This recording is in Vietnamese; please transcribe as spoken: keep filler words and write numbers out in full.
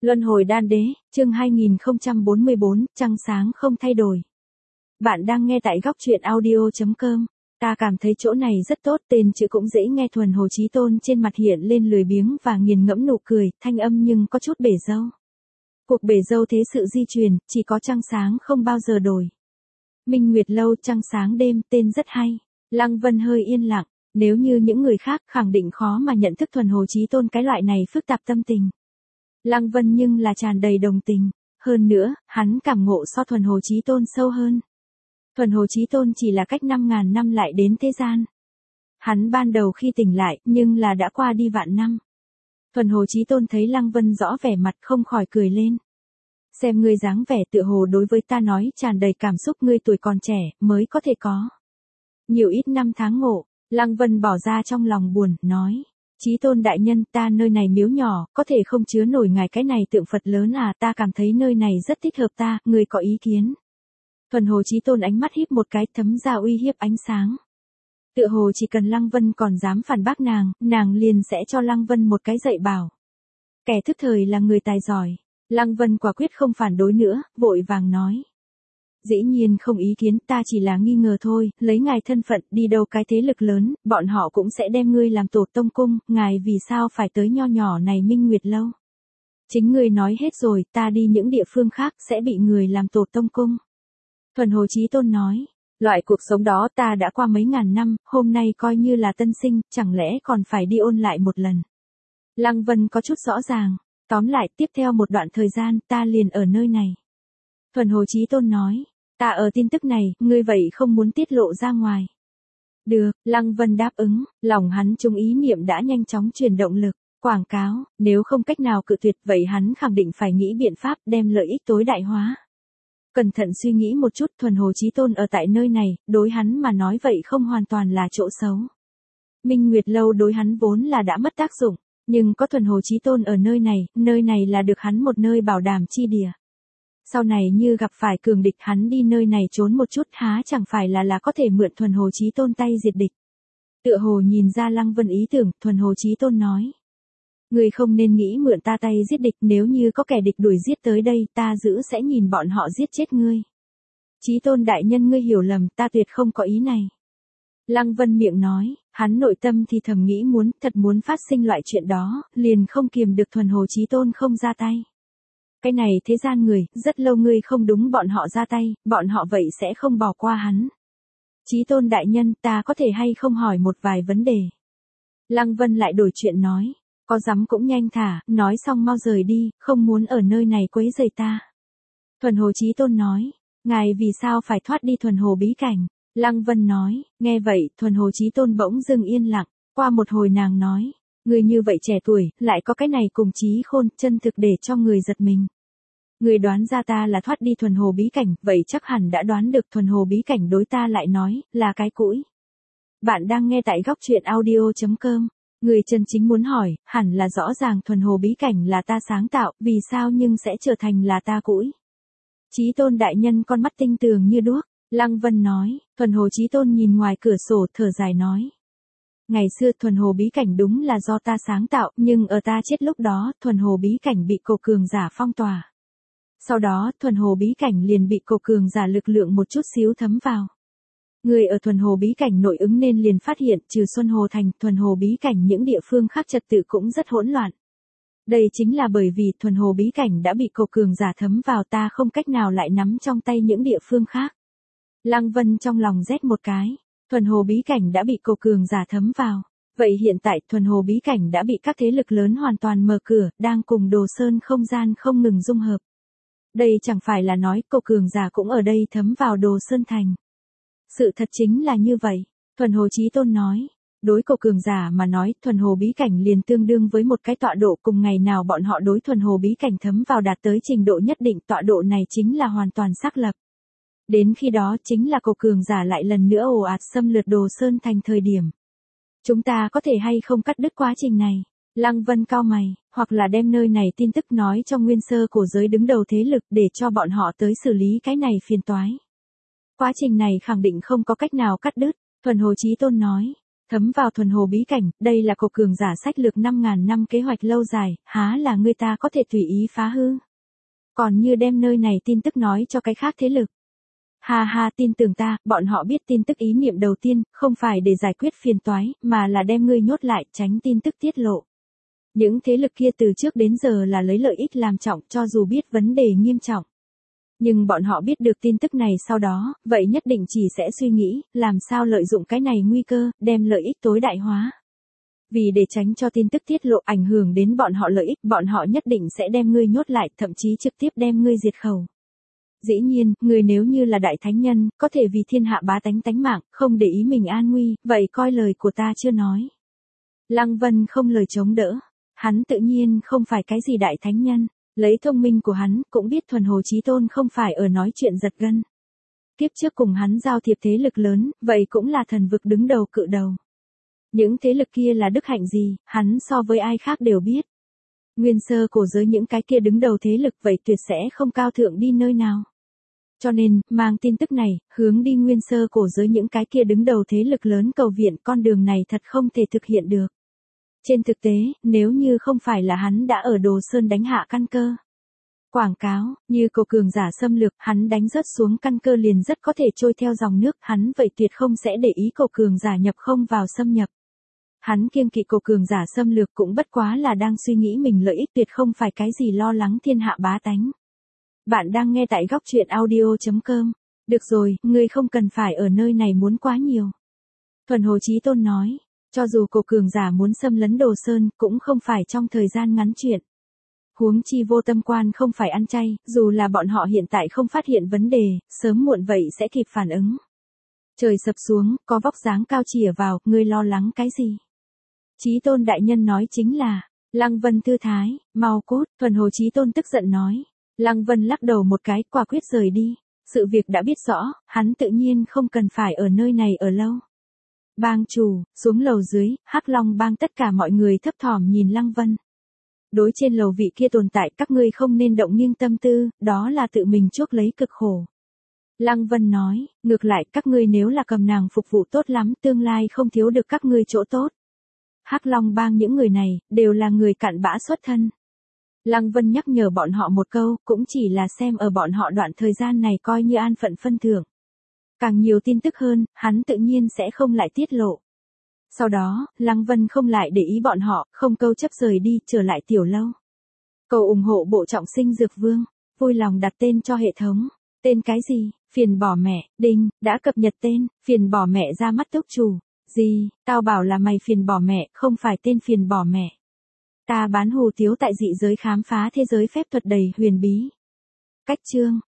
Luân hồi đan đế, chương hai nghìn không trăm bốn mươi bốn, trăng sáng không thay đổi. Bạn đang nghe tại góc truyện audio chấm com. Ta cảm thấy chỗ này rất tốt, tên chữ cũng dễ nghe. Thuần Hồ Chí Tôn trên mặt hiện lên lười biếng và nghiền ngẫm nụ cười, thanh âm nhưng có chút bể dâu. Cuộc bể dâu thế sự di truyền, chỉ có trăng sáng không bao giờ đổi. Minh Nguyệt Lâu, trăng sáng đêm, tên rất hay. Lăng Vân hơi yên lặng, nếu như những người khác khẳng định khó mà nhận thức Thuần Hồ Chí Tôn cái loại này phức tạp tâm tình. Lăng Vân nhưng là tràn đầy đồng tình, hơn nữa, hắn cảm ngộ so Thuần Hồ Chí Tôn sâu hơn. Thuần Hồ Chí Tôn chỉ là cách năm ngàn năm lại đến thế gian. Hắn ban đầu khi tỉnh lại, nhưng là đã qua đi vạn năm. Thuần Hồ Chí Tôn thấy Lăng Vân rõ vẻ mặt không khỏi cười lên. Xem ngươi dáng vẻ tựa hồ đối với ta nói tràn đầy cảm xúc, ngươi tuổi còn trẻ, mới có thể có nhiều ít năm tháng ngộ. Lăng Vân bỏ ra trong lòng buồn, nói. Chí Tôn đại nhân, ta nơi này miếu nhỏ, có thể không chứa nổi ngài cái này tượng Phật lớn à, ta cảm thấy nơi này rất thích hợp ta, người có ý kiến. Thuần Hồ Chí Tôn ánh mắt híp một cái, thấm ra uy hiếp ánh sáng. Tựa hồ chỉ cần Lăng Vân còn dám phản bác nàng, nàng liền sẽ cho Lăng Vân một cái dạy bảo. Kẻ thức thời là người tài giỏi. Lăng Vân quả quyết không phản đối nữa, vội vàng nói. Dĩ nhiên không ý kiến, ta chỉ là nghi ngờ thôi, lấy ngài thân phận đi đâu cái thế lực lớn, bọn họ cũng sẽ đem ngươi làm tổ tông cung, ngài vì sao phải tới nho nhỏ này Minh Nguyệt Lâu. Chính ngươi nói hết rồi, ta đi những địa phương khác sẽ bị người làm tổ tông cung. Thuần Hồ Chí Tôn nói, loại cuộc sống đó ta đã qua mấy ngàn năm, hôm nay coi như là tân sinh, chẳng lẽ còn phải đi ôn lại một lần. Lăng Vân có chút rõ ràng, tóm lại tiếp theo một đoạn thời gian ta liền ở nơi này. Thuần Hồ Chí Tôn nói. Ta ở tin tức này, ngươi vậy không muốn tiết lộ ra ngoài. Được, Lăng Vân đáp ứng, lòng hắn chung ý niệm đã nhanh chóng truyền động lực, quảng cáo, nếu không cách nào cự tuyệt vậy hắn khẳng định phải nghĩ biện pháp đem lợi ích tối đại hóa. Cẩn thận suy nghĩ một chút, Thuần Hồ Chí Tôn ở tại nơi này, đối hắn mà nói vậy không hoàn toàn là chỗ xấu. Minh Nguyệt Lâu đối hắn vốn là đã mất tác dụng, nhưng có Thuần Hồ Chí Tôn ở nơi này, nơi này là được hắn một nơi bảo đảm chi địa. Sau này như gặp phải cường địch hắn đi nơi này trốn một chút há chẳng phải là là có thể mượn Thuần Hồ Chí Tôn tay diệt địch. Tựa hồ nhìn ra Lăng Vân ý tưởng, Thuần Hồ Chí Tôn nói. Người không nên nghĩ mượn ta tay giết địch, nếu như có kẻ địch đuổi giết tới đây ta giữ sẽ nhìn bọn họ giết chết ngươi. Chí Tôn đại nhân ngươi hiểu lầm, ta tuyệt không có ý này. Lăng Vân miệng nói, hắn nội tâm thì thầm nghĩ muốn, thật muốn phát sinh loại chuyện đó, liền không kiềm được Thuần Hồ Chí Tôn không ra tay. Cái này thế gian người, rất lâu ngươi không đúng bọn họ ra tay, bọn họ vậy sẽ không bỏ qua hắn. Chí Tôn đại nhân, ta có thể hay không hỏi một vài vấn đề. Lăng Vân lại đổi chuyện nói, có dám cũng nhanh thả, nói xong mau rời đi, không muốn ở nơi này quấy rầy ta. Thuần Hồ Chí Tôn nói, ngài vì sao phải thoát đi Thuần Hồ bí cảnh? Lăng Vân nói, nghe vậy, Thuần Hồ Chí Tôn bỗng dưng yên lặng, qua một hồi nàng nói, người như vậy trẻ tuổi, lại có cái này cùng trí khôn, chân thực để cho người giật mình. Người đoán ra ta là thoát đi Thuần Hồ bí cảnh, vậy chắc hẳn đã đoán được Thuần Hồ bí cảnh đối ta lại nói, là cái cũi. Bạn đang nghe tại góc truyện audio chấm com. Người chân chính muốn hỏi, hẳn là rõ ràng Thuần Hồ bí cảnh là ta sáng tạo, vì sao nhưng sẽ trở thành là ta cũi. Chí Tôn đại nhân con mắt tinh tường như đuốc, Lăng Vân nói, Thuần Hồ Chí Tôn nhìn ngoài cửa sổ thở dài nói. Ngày xưa Thuần Hồ bí cảnh đúng là do ta sáng tạo, nhưng ở ta chết lúc đó, Thuần Hồ bí cảnh bị cổ cường giả phong tỏa. Sau đó, Thuần Hồ bí cảnh liền bị cổ cường giả lực lượng một chút xíu thấm vào. Người ở Thuần Hồ bí cảnh nội ứng nên liền phát hiện, trừ Xuân Hồ thành, Thuần Hồ bí cảnh những địa phương khác trật tự cũng rất hỗn loạn. Đây chính là bởi vì Thuần Hồ bí cảnh đã bị cổ cường giả thấm vào, ta không cách nào lại nắm trong tay những địa phương khác. Lăng Vân trong lòng rét một cái, Thuần Hồ bí cảnh đã bị cổ cường giả thấm vào. Vậy hiện tại Thuần Hồ bí cảnh đã bị các thế lực lớn hoàn toàn mở cửa, đang cùng Đồ Sơn không gian không ngừng dung hợp. Đây chẳng phải là nói cổ cường giả cũng ở đây thấm vào Đồ Sơn thành. Sự thật chính là như vậy, Thuần Hồ Chí Tôn nói. Đối cổ cường giả mà nói, Thuần Hồ bí cảnh liền tương đương với một cái tọa độ, cùng ngày nào bọn họ đối Thuần Hồ bí cảnh thấm vào đạt tới trình độ nhất định, tọa độ này chính là hoàn toàn xác lập. Đến khi đó chính là cổ cường giả lại lần nữa ồ ạt xâm lược Đồ Sơn thành thời điểm. Chúng ta có thể hay không cắt đứt quá trình này? Lăng Vân cau mày, hoặc là đem nơi này tin tức nói cho nguyên sơ cổ giới đứng đầu thế lực để cho bọn họ tới xử lý cái này phiền toái. Quá trình này khẳng định không có cách nào cắt đứt, Thuần Hồ Chí Tôn nói. Thấm vào thuần hồ bí cảnh, đây là cổ cường giả sách lược năm ngàn năm kế hoạch lâu dài, há là người ta có thể tùy ý phá hư. Còn như đem nơi này tin tức nói cho cái khác thế lực. Ha ha, tin tưởng ta, bọn họ biết tin tức ý niệm đầu tiên, không phải để giải quyết phiền toái, mà là đem ngươi nhốt lại, tránh tin tức tiết lộ. Những thế lực kia từ trước đến giờ là lấy lợi ích làm trọng, cho dù biết vấn đề nghiêm trọng. Nhưng bọn họ biết được tin tức này sau đó, vậy nhất định chỉ sẽ suy nghĩ, làm sao lợi dụng cái này nguy cơ, đem lợi ích tối đại hóa. Vì để tránh cho tin tức tiết lộ ảnh hưởng đến bọn họ lợi ích, bọn họ nhất định sẽ đem ngươi nhốt lại, thậm chí trực tiếp đem ngươi diệt khẩu. Dĩ nhiên, người nếu như là đại thánh nhân, có thể vì thiên hạ bá tánh tánh mạng, không để ý mình an nguy, vậy coi lời của ta chưa nói. Lăng Vân không lời chống đỡ. Hắn tự nhiên không phải cái gì đại thánh nhân. Lấy thông minh của hắn, cũng biết thuần hồ chí tôn không phải ở nói chuyện giật gân. Kiếp trước cùng hắn giao thiệp thế lực lớn, vậy cũng là thần vực đứng đầu cự đầu. Những thế lực kia là đức hạnh gì, hắn so với ai khác đều biết. Nguyên sơ cổ giới những cái kia đứng đầu thế lực vậy tuyệt sẽ không cao thượng đi nơi nào. Cho nên, mang tin tức này, hướng đi nguyên sơ cổ giới những cái kia đứng đầu thế lực lớn cầu viện, con đường này thật không thể thực hiện được. Trên thực tế, nếu như không phải là hắn đã ở Đồ Sơn đánh hạ căn cơ. Quảng cáo, như cổ cường giả xâm lược, hắn đánh rớt xuống căn cơ liền rất có thể trôi theo dòng nước, hắn vậy tuyệt không sẽ để ý cổ cường giả nhập không vào xâm nhập. Hắn kiêng kỵ cổ cường giả xâm lược cũng bất quá là đang suy nghĩ mình lợi ích, tuyệt không phải cái gì lo lắng thiên hạ bá tánh. Bạn đang nghe tại góc truyện audio chấm com. Được rồi, ngươi không cần phải ở nơi này muốn quá nhiều. Thuần Hồ Chí Tôn nói, cho dù cổ cường giả muốn xâm lấn Đồ Sơn, cũng không phải trong thời gian ngắn chuyện. Huống chi Vô Tâm Quan không phải ăn chay, dù là bọn họ hiện tại không phát hiện vấn đề, sớm muộn vậy sẽ kịp phản ứng. Trời sập xuống, có vóc dáng cao chìa vào, ngươi lo lắng cái gì? Chí Tôn đại nhân nói chính là, Lăng Vân thư thái, mau cút, Thuần Hồ Chí Tôn tức giận nói. Lăng Vân lắc đầu một cái, quả quyết rời đi. Sự việc đã biết rõ, hắn tự nhiên không cần phải ở nơi này ở lâu. Bang chủ, xuống lầu dưới, Hắc Long bang tất cả mọi người thấp thỏm nhìn Lăng Vân. Đối trên lầu vị kia tồn tại các ngươi không nên động nghiêng tâm tư, đó là tự mình chuốc lấy cực khổ. Lăng Vân nói, ngược lại các ngươi nếu là cầm nàng phục vụ tốt lắm, tương lai không thiếu được các ngươi chỗ tốt. Hắc Long bang những người này, đều là người cặn bã xuất thân. Lăng Vân nhắc nhở bọn họ một câu, cũng chỉ là xem ở bọn họ đoạn thời gian này coi như an phận phân thưởng. Càng nhiều tin tức hơn, hắn tự nhiên sẽ không lại tiết lộ. Sau đó, Lăng Vân không lại để ý bọn họ, không câu chấp rời đi, trở lại tiểu lâu. Cầu ủng hộ bộ trọng sinh dược vương, vui lòng đặt tên cho hệ thống. Tên cái gì? Phiền bỏ mẹ, đinh, đã cập nhật tên, phiền bỏ mẹ ra mắt túc chủ. Gì, tao bảo là mày phiền bỏ mẹ, không phải tên phiền bỏ mẹ. Ta bán hù tiếu tại dị giới khám phá thế giới phép thuật đầy huyền bí. Cách chương.